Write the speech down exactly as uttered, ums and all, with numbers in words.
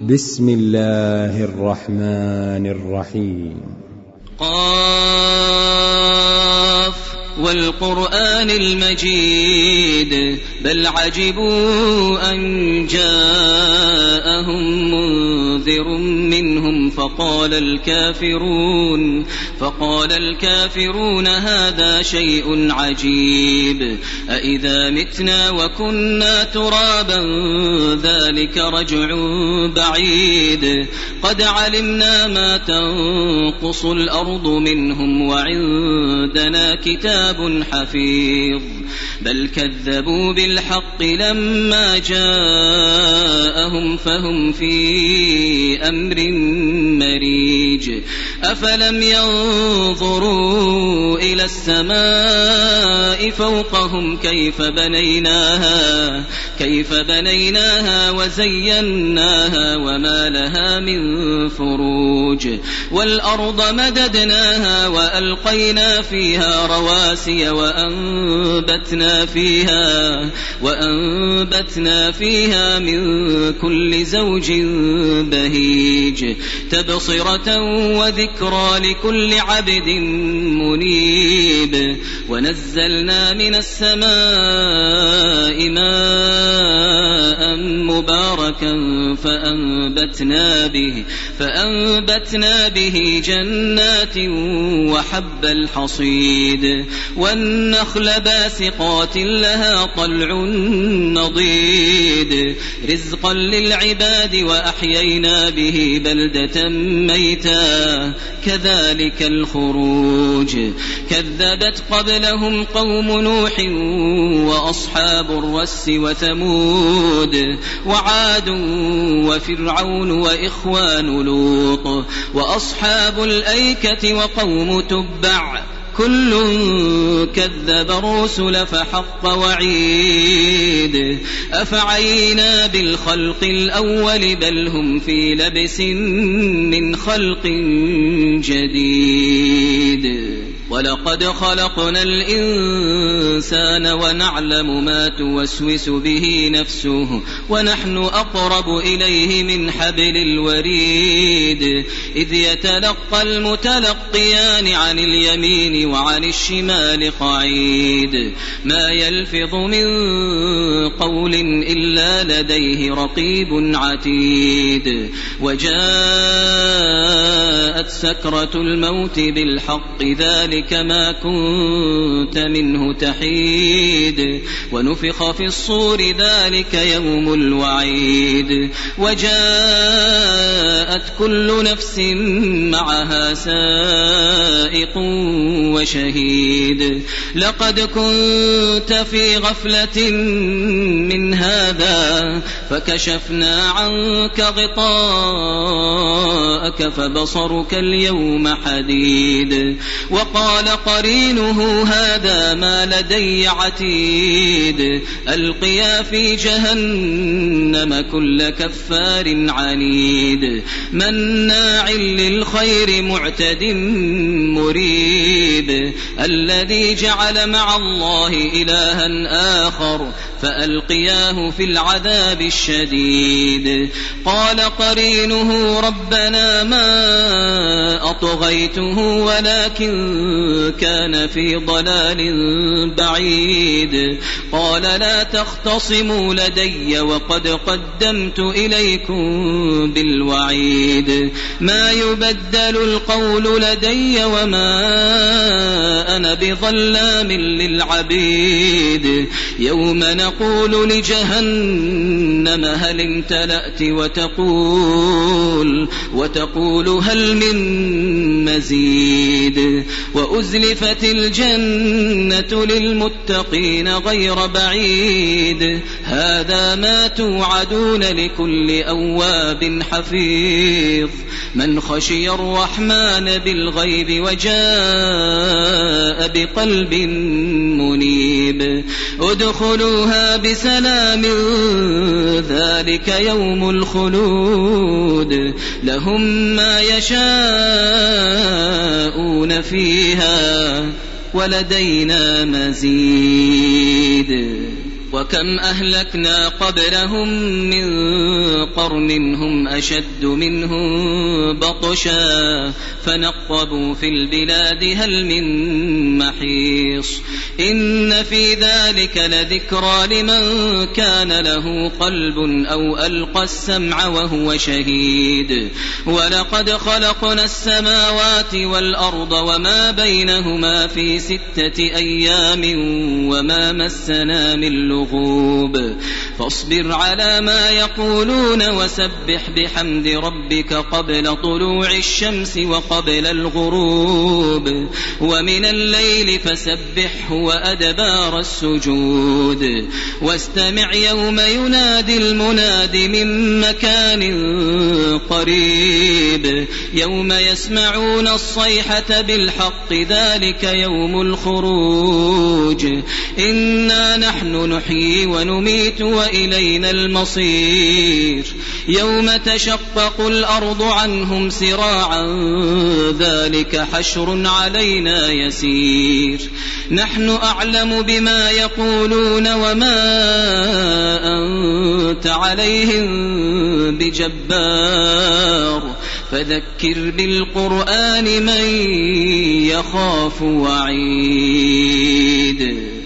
بسم الله الرحمن الرحيم. قاف والقرآن المجيد بل عجبوا أن جاءهم منذر منهم فقال الكافرون فقال الكافرون هذا شيء عجيب أإذا متنا وكنا ترابا ذلك رجع بعيد قد علمنا ما تنقص الأرض منهم وعندنا كتاب حفيظ بل كذبوا بالحق لما جاءهم فهم في أمر مريج أفلم ينظروا إلى السماء فوقهم كيف بنيناها كيف بنيناها وزيناها وما لها من فروج والأرض مددناها وألقينا فيها رواسي وأنبتنا فيها وأنبتنا فيها من كل زوج بهيج تبصرة وذكرى لكل عبد منيب ونزلنا من السماء ماء مباركا فأنبتنا به فأنبتنا به جنات وحب الحصيد والنخل باسقات لها طلع نضيد رزقا للعباد وأحيينا به بلدة ميتا كذلك الخروج كذبت قبلهم قوم نوح وأصحاب الرس وثمود وعاد وفرعون وإخوان لوط وأصحاب الأيكة وقوم تبع كل كذب الرسل فحق وعيد أفعينا بالخلق الأول بل هم في لبس من خلق جديد ولقد خلقنا الإنسان ونعلم ما توسوس به نفسه ونحن أقرب إليه من حبل الوريد إذ يتلقى المتلقيان عن اليمين وعن الشمال قعيد ما يلفظ من قول إلا لديه رقيب عتيد وجاءت سكرة الموت بالحق ذلك ما كنت منه تحيد ونفخ في الصور ذلك يوم الوعيد وجاءت كل نفس معها سائق وشهيد لقد كنت في غفلة من هذا فكشفنا عنك غطاءك فبصرك اليوم حديد وقال قرينه هذا ما لدي عتيد ألقيا في جهنم كل كفار عنيد مناع للخير معتد مريب الذي جعل مع الله إلها آخر فألقياه في العذاب الشديد قال قرينه ربنا ما أطغيته ولكن كان في ضلال بعيد قال لا تختصموا لدي وقد قدمت إليكم بالوعيد ما يبدل القول لدي وما أنا بظلام للعبيد يوم نقول لجهنم هل امتلأت وتقول وتقول هل من مزيد وأزلفت الجنة للمتقين غير بعيد هذا ما توعدون لكل أواب حفيظ من خشي الرحمن بالغيب وجاء بقلب منيب ادخلوها بسلام ذلك يوم الخلود لهم ما يشاءون فيها ولدينا مزيد وكم أهلكنا قبلهم من قرن هم أشد منهم بطشا فنقبوا في البلاد هل من محيص إن في ذلك لذكرى لمن كان له قلب أو ألقى السمع وهو شهيد ولقد خلقنا السماوات والأرض وما بينهما في ستة أيام وما مسنا من لغوب فاصبر على ما يقولون وسبح بحمد ربك قبل طلوع الشمس وقبل الغروب ومن الليل فسبحه وأدبار السجود واستمع يوم ينادي المناد من مكان قريب يوم يسمعون الصيحة بالحق ذلك يوم الخروج إنا نحن نحيي ونميت وإلينا المصير يوم تشقق الأرض عنهم سراعا ذلك حشر علينا يسير نحن أعلم بما يقولون وما أنت عليهم بجبار فذكر بالقرآن من يخاف وعيد.